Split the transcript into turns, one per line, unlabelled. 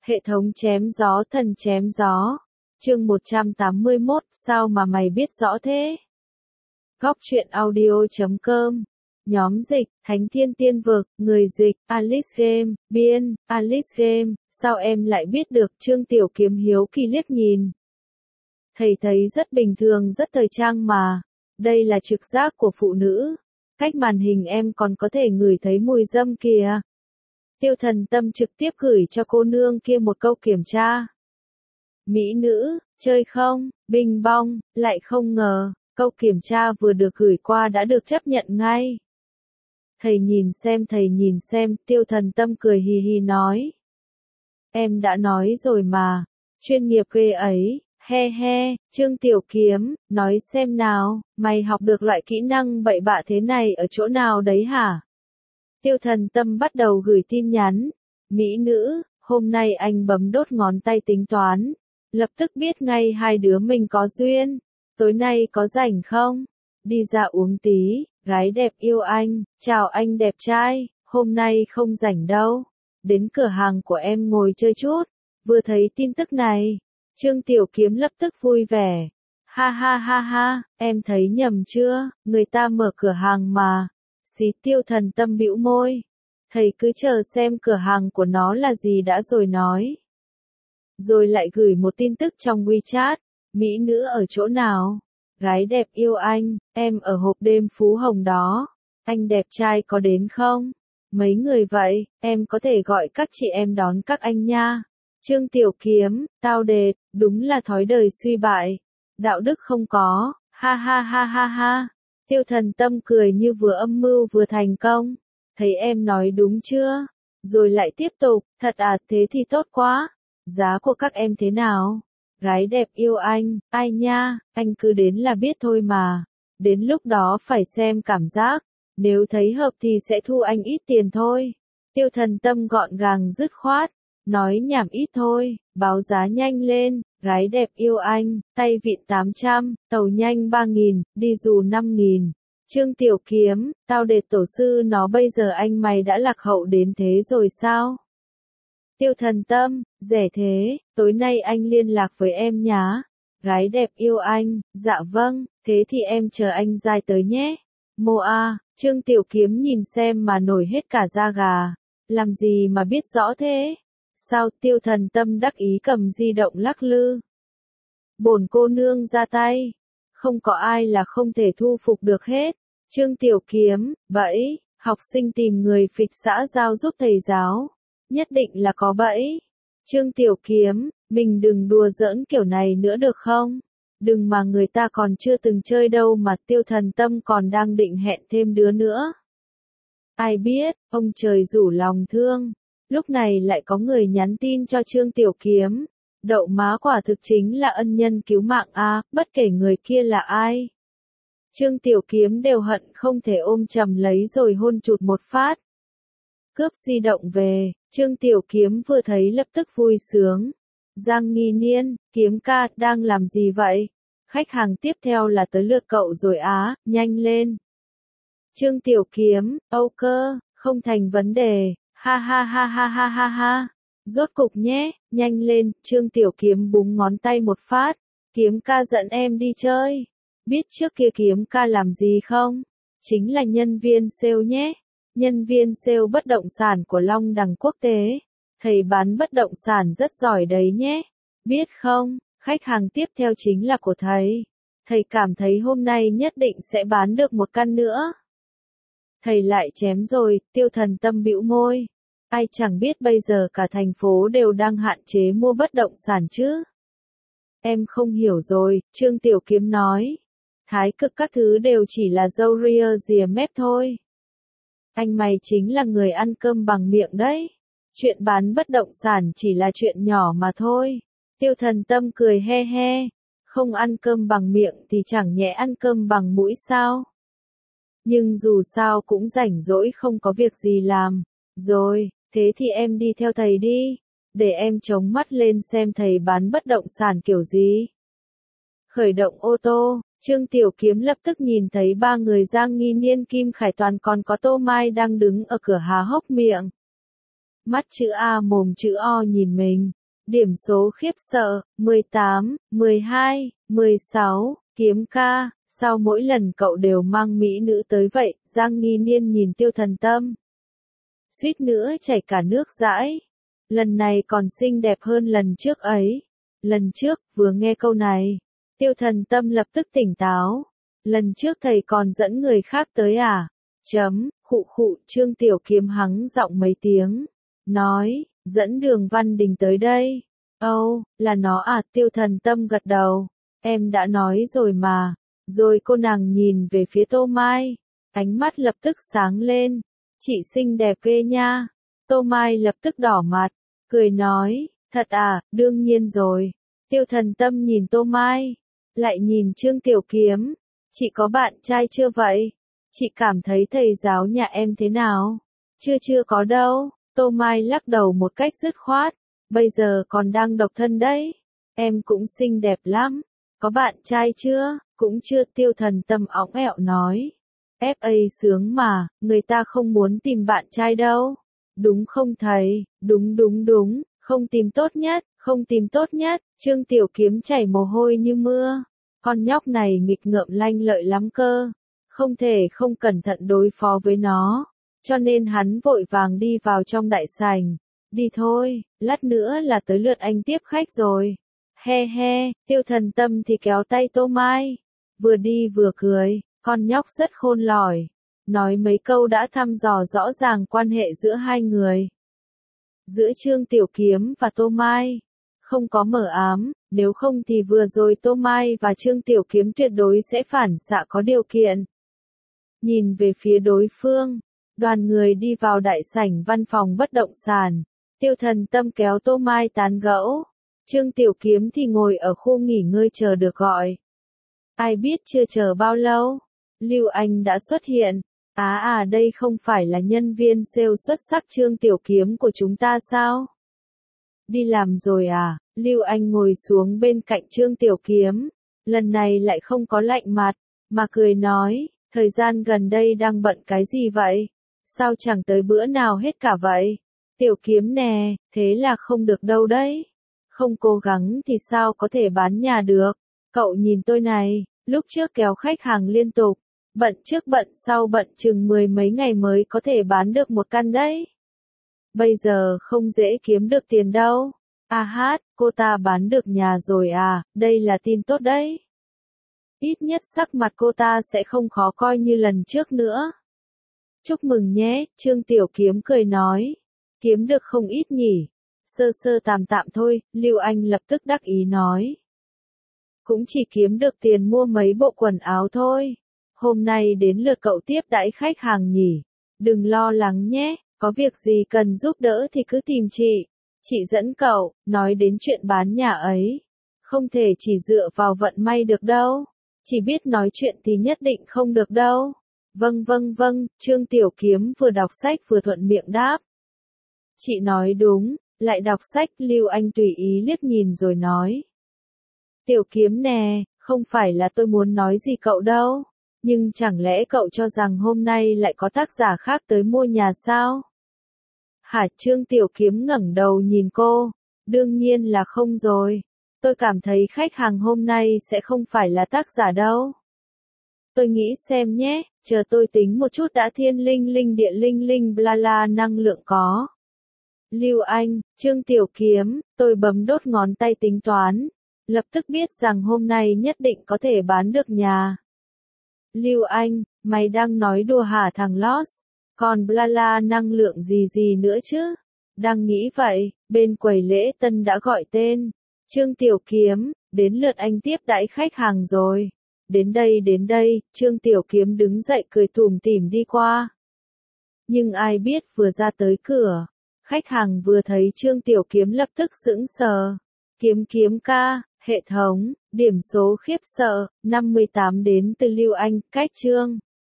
Hệ thống chém gió thần chém gió. Chương 181, sao mà mày biết rõ thế? Góc truyện audio.com. Nhóm dịch, Thánh Thiên Tiên Vực, người dịch, Alice Game, biên, Alice Game, sao em lại biết được? Trương Tiểu Kiếm hiếu kỳ liếc nhìn. Thầy thấy rất bình thường, rất thời trang mà. Đây là trực giác của phụ nữ. Cách màn hình em còn có thể ngửi thấy mùi dâm kìa. Tiêu Thần Tâm trực tiếp gửi cho cô nương kia một câu kiểm tra. Mỹ nữ, chơi không, bing bong, lại không ngờ, câu kiểm tra vừa được gửi qua đã được chấp nhận ngay. Thầy nhìn xem, Tiêu Thần Tâm cười hì hì nói. Em đã nói rồi mà, chuyên nghiệp ghê ấy, he he, Trương Tiểu Kiếm, nói xem nào, mày học được loại kỹ năng bậy bạ thế này ở chỗ nào đấy hả? Tiêu Thần Tâm bắt đầu gửi tin nhắn. Mỹ nữ, hôm nay anh bấm đốt ngón tay tính toán. Lập tức biết ngay hai đứa mình có duyên. Tối nay có rảnh không? Đi ra uống tí, gái đẹp yêu anh, chào anh đẹp trai, hôm nay không rảnh đâu. Đến cửa hàng của em ngồi chơi chút. Vừa thấy tin tức này, Trương Tiểu Kiếm lập tức vui vẻ. Ha ha ha ha, em thấy nhầm chưa, người ta mở cửa hàng mà. Xí Tiêu Thần Tâm bĩu môi. Thầy cứ chờ xem cửa hàng của nó là gì đã rồi nói. Rồi lại gửi một tin tức trong WeChat. Mỹ nữ ở chỗ nào? Gái đẹp yêu anh, em ở hộp đêm Phú Hồng đó. Anh đẹp trai có đến không? Mấy người vậy, em có thể gọi các chị em đón các anh nha. Trương Tiểu Kiếm, tao đệt, đúng là thói đời suy bại. Đạo đức không có, ha ha ha ha ha. Tiêu Thần Tâm cười như vừa âm mưu vừa thành công. Thấy em nói đúng chưa? Rồi lại tiếp tục, thật à, thế thì tốt quá. Giá của các em thế nào? Gái đẹp yêu anh, ai nha, anh cứ đến là biết thôi mà. Đến lúc đó phải xem cảm giác. Nếu thấy hợp thì sẽ thu anh ít tiền thôi. Tiêu Thần Tâm gọn gàng dứt khoát. Nói nhảm ít thôi, báo giá nhanh lên. Gái đẹp yêu anh, tay vịn 800, tàu nhanh 3.000, đi dù 5.000. Trương Tiểu Kiếm, tao đệt tổ sư nó bây giờ anh mày đã lạc hậu đến thế rồi sao? Tiêu Thần Tâm, rẻ thế, tối nay anh liên lạc với em nhá. Gái đẹp yêu anh, dạ vâng, thế thì em chờ anh dài tới nhé. Moa, Trương Tiểu Kiếm nhìn xem mà nổi hết cả da gà. Làm gì mà biết rõ thế? Sao? Tiêu Thần Tâm đắc ý cầm di động lắc lư. Bổn cô nương ra tay. Không có ai là không thể thu phục được hết. Trương Tiểu Kiếm, bẫy, học sinh tìm người phịch xã giao giúp thầy giáo. Nhất định là có bẫy. Trương Tiểu Kiếm, mình đừng đùa giỡn kiểu này nữa được không? Đừng mà người ta còn chưa từng chơi đâu mà Tiêu Thần Tâm còn đang định hẹn thêm đứa nữa. Ai biết, ông trời rủ lòng thương. Lúc này lại có người nhắn tin cho Trương Tiểu Kiếm. Đậu má quả thực chính là ân nhân cứu mạng a, bất kể người kia là ai. Trương Tiểu Kiếm đều hận không thể ôm chầm lấy rồi hôn chụt một phát. Cướp di động về, Trương Tiểu Kiếm vừa thấy lập tức vui sướng. Giang Nghi Niên, Kiếm ca, đang làm gì vậy? Khách hàng tiếp theo là tới lượt cậu rồi á, nhanh lên. Trương Tiểu Kiếm, âu cơ, không thành vấn đề, ha ha ha ha ha ha ha. Rốt cục nhé, nhanh lên, Trương Tiểu Kiếm búng ngón tay một phát. Kiếm ca dẫn em đi chơi. Biết trước kia Kiếm ca làm gì không? Chính là nhân viên sale nhé. Nhân viên sale bất động sản của Long Đằng Quốc tế. Thầy bán bất động sản rất giỏi đấy nhé. Biết không, khách hàng tiếp theo chính là của thầy. Thầy cảm thấy hôm nay nhất định sẽ bán được một căn nữa. Thầy lại chém rồi, Tiêu Thần Tâm bĩu môi. Ai chẳng biết bây giờ cả thành phố đều đang hạn chế mua bất động sản chứ. Em không hiểu rồi, Trương Tiểu Kiếm nói. Thái cực các thứ đều chỉ là râu ria rìa mép thôi. Anh mày chính là người ăn cơm bằng miệng đấy. Chuyện bán bất động sản chỉ là chuyện nhỏ mà thôi. Tiêu Thần Tâm cười he he. Không ăn cơm bằng miệng thì chẳng nhẽ ăn cơm bằng mũi sao? Nhưng dù sao cũng rảnh rỗi không có việc gì làm. Rồi, thế thì em đi theo thầy đi. Để em chống mắt lên xem thầy bán bất động sản kiểu gì. Khởi động ô tô, Trương Tiểu Kiếm lập tức nhìn thấy ba người Giang Nghi Niên, Kim Khải Toàn còn có Tô Mai đang đứng ở cửa há hốc miệng. mắt chữ A mồm chữ O nhìn mình. Điểm số khiếp sợ, 18, 12, 16, kiếm ca, sao mỗi lần cậu đều mang mỹ nữ tới vậy? Giang Nghi Niên nhìn Tiêu Thần Tâm. Suýt nữa chảy cả nước dãi. Lần này còn xinh đẹp hơn lần trước ấy. Lần trước, vừa nghe câu này, Tiêu Thần Tâm lập tức tỉnh táo. Lần trước thầy còn dẫn người khác tới à? Khụ khụ, Trương Tiểu Kiếm hắng giọng mấy tiếng. Nói, dẫn Đường Văn Đình tới đây. Âu, là nó à? Tiêu Thần Tâm gật đầu. Em đã nói rồi mà. Rồi cô nàng nhìn về phía Tô Mai. Ánh mắt lập tức sáng lên. Chị xinh đẹp ghê nha. Tô Mai lập tức đỏ mặt. Cười nói, thật à, đương nhiên rồi. Tiêu Thần Tâm nhìn Tô Mai. Lại nhìn Trương Tiểu Kiếm. Chị có bạn trai chưa vậy? Chị cảm thấy thầy giáo nhà em thế nào? Chưa có đâu. Tô Mai lắc đầu một cách dứt khoát. Bây giờ còn đang độc thân đấy. Em cũng xinh đẹp lắm. Có bạn trai chưa? Cũng chưa. Tiêu Thần Tâm óng ẹo nói. FA sướng mà, người ta không muốn tìm bạn trai đâu. Đúng không thầy? Đúng. Không tìm tốt nhất. Trương Tiểu Kiếm chảy mồ hôi như mưa. Con nhóc này nghịch ngợm lanh lợi lắm cơ. Không thể không cẩn thận đối phó với nó. Cho nên hắn vội vàng đi vào trong đại sảnh. Đi thôi, lát nữa là tới lượt anh tiếp khách rồi. He, Tiêu Thần Tâm thì kéo tay Tô Mai. Vừa đi vừa cười, con nhóc rất khôn lỏi. Nói mấy câu đã thăm dò rõ ràng quan hệ giữa hai người. Giữa Trương Tiểu Kiếm và Tô Mai. Không có mờ ám, nếu không thì vừa rồi Tô Mai và Trương Tiểu Kiếm tuyệt đối sẽ phản xạ có điều kiện. Nhìn về phía đối phương, đoàn người đi vào đại sảnh văn phòng bất động sản. Tiêu Thần Tâm kéo Tô Mai tán gẫu. Trương Tiểu Kiếm thì ngồi ở khu nghỉ ngơi chờ được gọi. Ai biết chưa chờ bao lâu, Lưu Anh đã xuất hiện. Đây không phải là nhân viên sale xuất sắc Trương Tiểu Kiếm của chúng ta sao? Đi làm rồi à? Lưu Anh ngồi xuống bên cạnh Trương Tiểu Kiếm. Lần này lại không có lạnh mặt, mà cười nói, thời gian gần đây đang bận cái gì vậy? Sao chẳng tới bữa nào hết cả vậy? Tiểu Kiếm nè, thế là không được đâu đấy. Không cố gắng thì sao có thể bán nhà được? Cậu nhìn tôi này, lúc trước kéo khách hàng liên tục, bận trước bận sau bận chừng 10 mấy ngày mới có thể bán được một căn đấy. Bây giờ không dễ kiếm được tiền đâu. Cô ta bán được nhà rồi à, đây là tin tốt đấy. Ít nhất sắc mặt cô ta sẽ không khó coi như lần trước nữa. Chúc mừng nhé, Trương Tiểu Kiếm cười nói. Kiếm được không ít nhỉ? Sơ tạm thôi, Lưu Anh lập tức đắc ý nói. Cũng chỉ kiếm được tiền mua mấy bộ quần áo thôi. Hôm nay đến lượt cậu tiếp đãi khách hàng nhỉ? Đừng lo lắng nhé, có việc gì cần giúp đỡ thì cứ tìm chị. Chị dẫn cậu. Nói đến chuyện bán nhà ấy. Không thể chỉ dựa vào vận may được đâu. Chỉ biết nói chuyện thì nhất định không được đâu. Vâng, Trương Tiểu Kiếm vừa đọc sách vừa thuận miệng đáp. Chị nói đúng, lại đọc sách. Lưu Anh tùy ý liếc nhìn rồi nói. Tiểu Kiếm nè, không phải là tôi muốn nói gì cậu đâu. Nhưng chẳng lẽ cậu cho rằng hôm nay lại có tác giả khác tới mua nhà sao? Hả? Trương Tiểu Kiếm ngẩng đầu nhìn cô. Đương nhiên là không rồi. Tôi cảm thấy khách hàng hôm nay sẽ không phải là tác giả đâu. Tôi nghĩ xem nhé, chờ tôi tính một chút đã. Thiên linh địa linh bla la năng lượng có. Lưu Anh, Trương Tiểu Kiếm, tôi bấm đốt ngón tay tính toán. Lập tức biết rằng hôm nay nhất định có thể bán được nhà. Lưu Anh, mày đang nói đùa hả thằng Lost? Còn bla la năng lượng gì nữa chứ? Đang nghĩ vậy, bên quầy lễ tân đã gọi tên. Trương Tiểu Kiếm, đến lượt anh tiếp đãi khách hàng rồi. Đến đây, Trương Tiểu Kiếm đứng dậy cười tủm tỉm đi qua. Nhưng ai biết vừa ra tới cửa, khách hàng vừa thấy Trương Tiểu Kiếm lập tức sững sờ. Kiếm ca, hệ thống, điểm số khiếp sợ, 58 đến từ Lưu Anh, cách Trương.